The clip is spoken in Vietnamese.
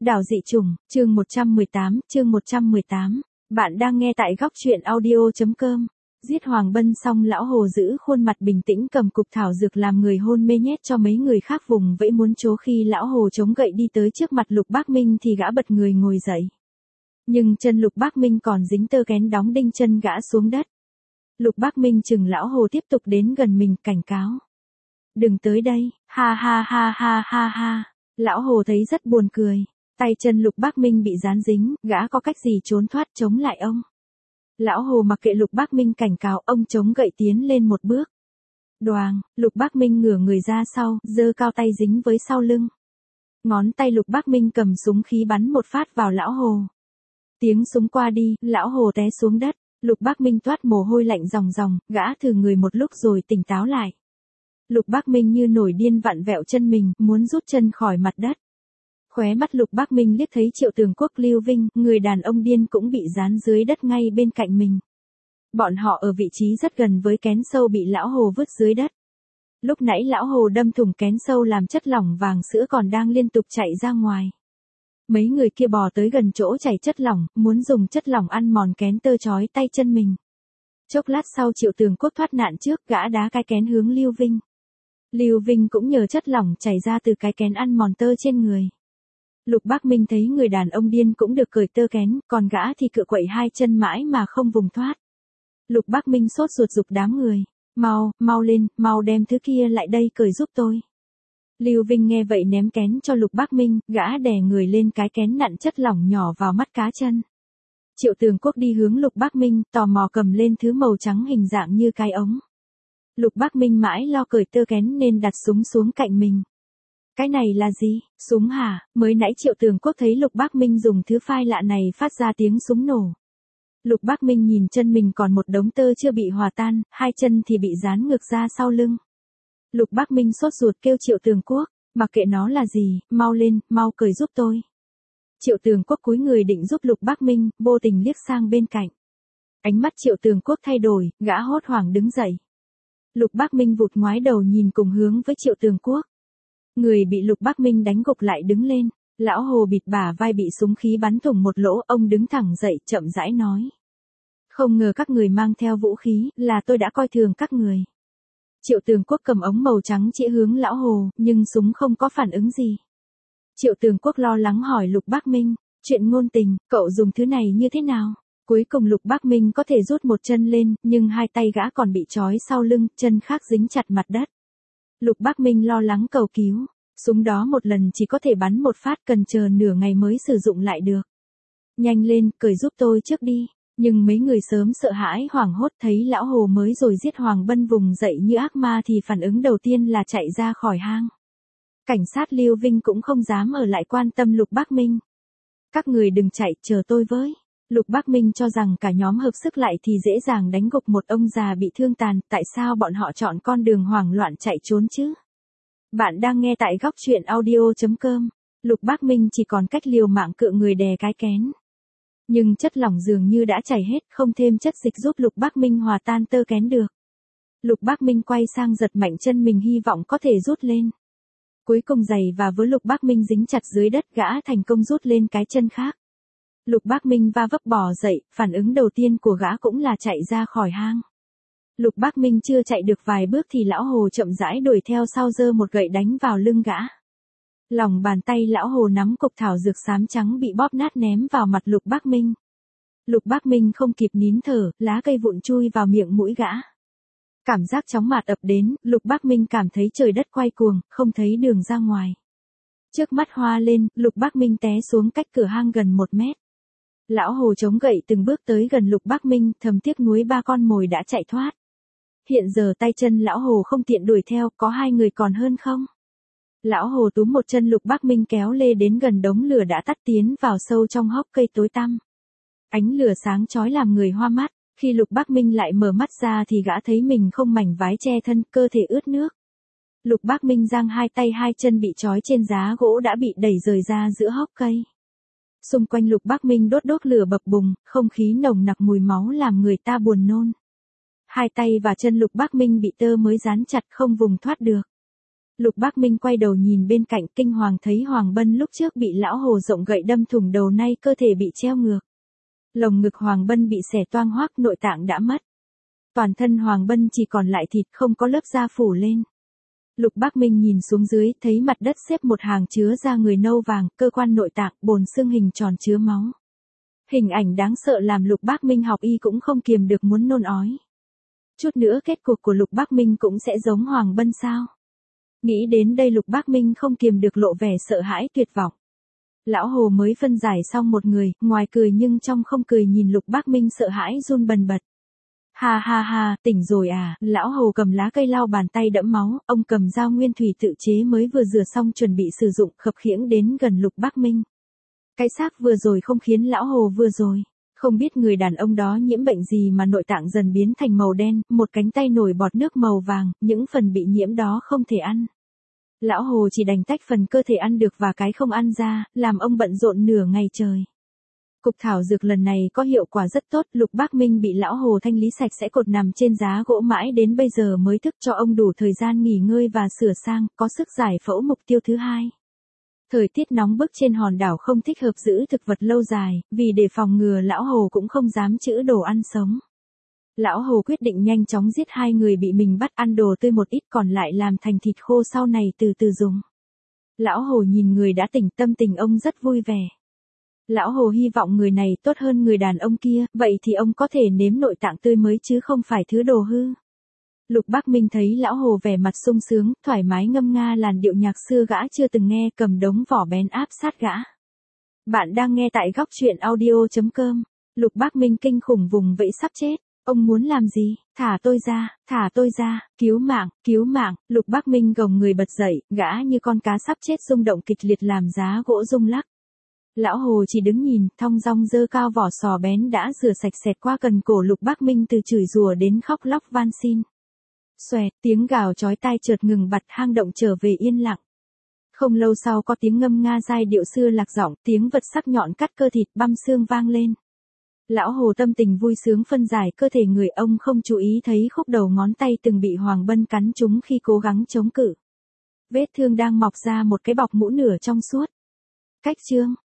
Đảo dị trùng, chương 118. Bạn đang nghe tại góc truyện audio.com. Giết Hoàng Bân xong lão hồ giữ khuôn mặt bình tĩnh cầm cục thảo dược làm người hôn mê nhét cho mấy người khác vùng vẫy muốn trố khi lão hồ chống gậy đi tới trước mặt Lục Bác Minh thì gã bật người ngồi dậy. Nhưng chân Lục Bác Minh còn dính tơ kén đóng đinh chân gã xuống đất. Lục Bác Minh chừng lão hồ tiếp tục đến gần mình cảnh cáo. Đừng tới đây, ha ha ha ha ha ha. Lão hồ thấy rất buồn cười. Tay chân Lục Bác Minh bị dán dính, gã có cách gì trốn thoát chống lại ông. Lão hồ mặc kệ Lục Bác Minh cảnh cáo, ông chống gậy tiến lên một bước. Đoàng, Lục Bác Minh ngửa người ra sau, giơ cao tay dính với sau lưng. Ngón tay Lục Bác Minh cầm súng khí bắn một phát vào lão hồ. Tiếng súng qua đi, lão hồ té xuống đất. Lục Bác Minh toát mồ hôi lạnh ròng ròng, gã thử người một lúc rồi tỉnh táo lại. Lục Bác Minh như nổi điên vặn vẹo chân mình, muốn rút chân khỏi mặt đất. Khóe mắt Lục Bác Minh liếc thấy Triệu Tường Quốc Lưu Vinh, người đàn ông điên cũng bị dán dưới đất ngay bên cạnh mình. Bọn họ ở vị trí rất gần với kén sâu bị lão hồ vứt dưới đất. Lúc nãy lão hồ đâm thủng kén sâu làm chất lỏng vàng sữa còn đang liên tục chạy ra ngoài. Mấy người kia bò tới gần chỗ chảy chất lỏng, muốn dùng chất lỏng ăn mòn kén tơ trói tay chân mình. Chốc lát sau Triệu Tường Quốc thoát nạn trước, gã đá cái kén hướng Lưu Vinh. Lưu Vinh cũng nhờ chất lỏng chảy ra từ cái kén ăn mòn tơ trên người. Lục Bác Minh thấy người đàn ông điên cũng được cởi tơ kén, còn gã thì cựa quậy hai chân mãi mà không vùng thoát. Lục Bác Minh sốt ruột giục đám người. Mau lên, mau đem thứ kia lại đây cởi giúp tôi. Lưu Vinh nghe vậy ném kén cho Lục Bác Minh, gã đè người lên cái kén nặn chất lỏng nhỏ vào mắt cá chân. Triệu Tường Quốc đi hướng Lục Bác Minh, tò mò cầm lên thứ màu trắng hình dạng như cái ống. Lục Bác Minh mãi lo cởi tơ kén nên đặt súng xuống cạnh mình. Cái này là gì? Súng hả? Mới nãy Triệu Tường Quốc thấy Lục Bác Minh dùng thứ phai lạ này phát ra tiếng súng nổ. Lục Bác Minh nhìn chân mình còn một đống tơ chưa bị hòa tan, hai chân thì bị dán ngược ra sau lưng. Lục Bác Minh sốt ruột kêu Triệu Tường Quốc, mặc kệ nó là gì, mau lên, mau cởi giúp tôi. Triệu Tường Quốc cúi người định giúp Lục Bác Minh, vô tình liếc sang bên cạnh. Ánh mắt Triệu Tường Quốc thay đổi, gã hốt hoảng đứng dậy. Lục Bác Minh vụt ngoái đầu nhìn cùng hướng với Triệu Tường Quốc. Người bị Lục Bác Minh đánh gục lại đứng lên, lão hồ bịt bả vai bị súng khí bắn thủng một lỗ, ông đứng thẳng dậy chậm rãi nói. Không ngờ các người mang theo vũ khí, là tôi đã coi thường các người. Triệu Tường Quốc cầm ống màu trắng chĩa hướng lão hồ, nhưng súng không có phản ứng gì. Triệu Tường Quốc lo lắng hỏi Lục Bác Minh, chuyện ngôn tình, cậu dùng thứ này như thế nào? Cuối cùng Lục Bác Minh có thể rút một chân lên, nhưng hai tay gã còn bị trói sau lưng, chân khác dính chặt mặt đất. Lục Bác Minh lo lắng cầu cứu, súng đó một lần chỉ có thể bắn một phát, cần chờ nửa ngày mới sử dụng lại được. Nhanh lên, cởi giúp tôi trước đi. Nhưng mấy người sớm sợ hãi hoảng hốt thấy lão hồ mới rồi giết Hoàng Bân vùng dậy như ác ma thì phản ứng đầu tiên là chạy ra khỏi hang. Cảnh sát Lưu Vinh cũng không dám ở lại quan tâm Lục Bác Minh. Các người đừng chạy, chờ tôi với. Lục Bác Minh cho rằng cả nhóm hợp sức lại thì dễ dàng đánh gục một ông già bị thương tàn, tại sao bọn họ chọn con đường hoảng loạn chạy trốn chứ? Bạn đang nghe tại góc truyện audio.com. Lục Bác Minh chỉ còn cách liều mạng cựa người đè cái kén. Nhưng chất lỏng dường như đã chảy hết, không thêm chất dịch giúp Lục Bác Minh hòa tan tơ kén được. Lục Bác Minh quay sang giật mạnh chân mình hy vọng có thể rút lên. Cuối cùng giày và vớ Lục Bác Minh dính chặt dưới đất, gã thành công rút lên cái chân khác. Lục Bác Minh va vấp bò dậy, phản ứng đầu tiên của gã cũng là chạy ra khỏi hang. Lục Bác Minh chưa chạy được vài bước thì lão hồ chậm rãi đuổi theo sau giơ một gậy đánh vào lưng gã. Lòng bàn tay lão hồ nắm cục thảo dược xám trắng bị bóp nát ném vào mặt Lục Bác Minh. Lục Bác Minh không kịp nín thở, lá cây vụn chui vào miệng mũi gã. Cảm giác chóng mặt ập đến, Lục Bác Minh cảm thấy trời đất quay cuồng, không thấy đường ra ngoài. Trước mắt hoa lên, Lục Bác Minh té xuống cách cửa hang gần 1 mét. Lão hồ chống gậy từng bước tới gần Lục Bác Minh, thầm tiếc nuối 3 con mồi đã chạy thoát. Hiện giờ tay chân lão hồ không tiện đuổi theo, có 2 người còn hơn không? Lão hồ túm một chân Lục Bác Minh kéo lê đến gần đống lửa đã tắt tiến vào sâu trong hốc cây tối tăm. Ánh lửa sáng chói làm người hoa mắt, khi Lục Bác Minh lại mở mắt ra thì gã thấy mình không mảnh vái che thân, cơ thể ướt nước. Lục Bác Minh giang hai tay hai chân bị trói trên giá gỗ đã bị đẩy rời ra giữa hốc cây. Xung quanh Lục Bác Minh đốt lửa bập bùng, không khí nồng nặc mùi máu làm người ta buồn nôn. Hai tay và chân Lục Bác Minh bị tơ mới dán chặt không vùng thoát được. Lục Bác Minh quay đầu nhìn bên cạnh, kinh hoàng thấy Hoàng Bân lúc trước bị lão hồ rộng gậy đâm thủng đầu, nay cơ thể bị treo ngược. Lồng ngực Hoàng Bân bị xẻ toang hoác, nội tạng đã mất. Toàn thân Hoàng Bân chỉ còn lại thịt, không có lớp da phủ lên. Lục Bác Minh nhìn xuống dưới, thấy mặt đất xếp một hàng chứa da người nâu vàng, cơ quan nội tạng, bồn xương hình tròn chứa máu. Hình ảnh đáng sợ làm Lục Bác Minh học y cũng không kiềm được muốn nôn ói. Chút nữa kết cục của Lục Bác Minh cũng sẽ giống Hoàng Bân sao? Nghĩ đến đây Lục Bác Minh không kiềm được lộ vẻ sợ hãi tuyệt vọng. Lão hồ mới phân giải xong một người, ngoài cười nhưng trong không cười, nhìn Lục Bác Minh sợ hãi run bần bật. Ha ha ha, tỉnh rồi à? Lão hồ cầm lá cây lau bàn tay đẫm máu, ông cầm dao nguyên thủy tự chế mới vừa rửa xong chuẩn bị sử dụng, khập khiễng đến gần Lục Bác Minh. Cái xác vừa rồi không khiến lão hồ vừa rồi. Không biết người đàn ông đó nhiễm bệnh gì mà nội tạng dần biến thành màu đen, một cánh tay nổi bọt nước màu vàng, những phần bị nhiễm đó không thể ăn. Lão hồ chỉ đành tách phần cơ thể ăn được và cái không ăn ra, làm ông bận rộn nửa ngày trời. Cục thảo dược lần này có hiệu quả rất tốt, Lục Bác Minh bị lão hồ thanh lý sạch sẽ cột nằm trên giá gỗ mãi đến bây giờ mới thức, cho ông đủ thời gian nghỉ ngơi và sửa sang, có sức giải phẫu mục tiêu thứ hai. Thời tiết nóng bức trên hòn đảo không thích hợp giữ thực vật lâu dài, vì để phòng ngừa lão hồ cũng không dám trữ đồ ăn sống. Lão hồ quyết định nhanh chóng giết hai người bị mình bắt, ăn đồ tươi một ít còn lại làm thành thịt khô sau này từ từ dùng. Lão hồ nhìn người đã tỉnh, tâm tình ông rất vui vẻ. Lão hồ hy vọng người này tốt hơn người đàn ông kia, vậy thì ông có thể nếm nội tạng tươi mới chứ không phải thứ đồ hư. Lục Bác Minh thấy lão hồ vẻ mặt sung sướng, thoải mái ngâm nga làn điệu nhạc xưa gã chưa từng nghe, cầm đống vỏ bén áp sát gã. Bạn đang nghe tại góc truyện audio.com. Lục Bác Minh kinh khủng vùng vẫy sắp chết. Ông muốn làm gì? Thả tôi ra, cứu mạng, Lục Bác Minh gồng người bật dậy, gã như con cá sắp chết rung động kịch liệt làm giá gỗ rung lắc. Lão hồ chỉ đứng nhìn, thong dong giơ cao vỏ sò bén đã rửa sạch xẹt qua cần cổ Lục Bác Minh, từ chửi rủa đến khóc lóc van xin. Xoẹt, tiếng gào chói tai chợt ngừng bặt, hang động trở về yên lặng. Không lâu sau có tiếng ngâm nga giai điệu xưa lạc giọng, tiếng vật sắc nhọn cắt cơ thịt băm xương vang lên. Lão hồ tâm tình vui sướng phân giải cơ thể người, ông không chú ý thấy khúc đầu ngón tay từng bị Hoàng Bân cắn trúng khi cố gắng chống cự. Vết thương đang mọc ra một cái bọc mũ nửa trong suốt. Cách chương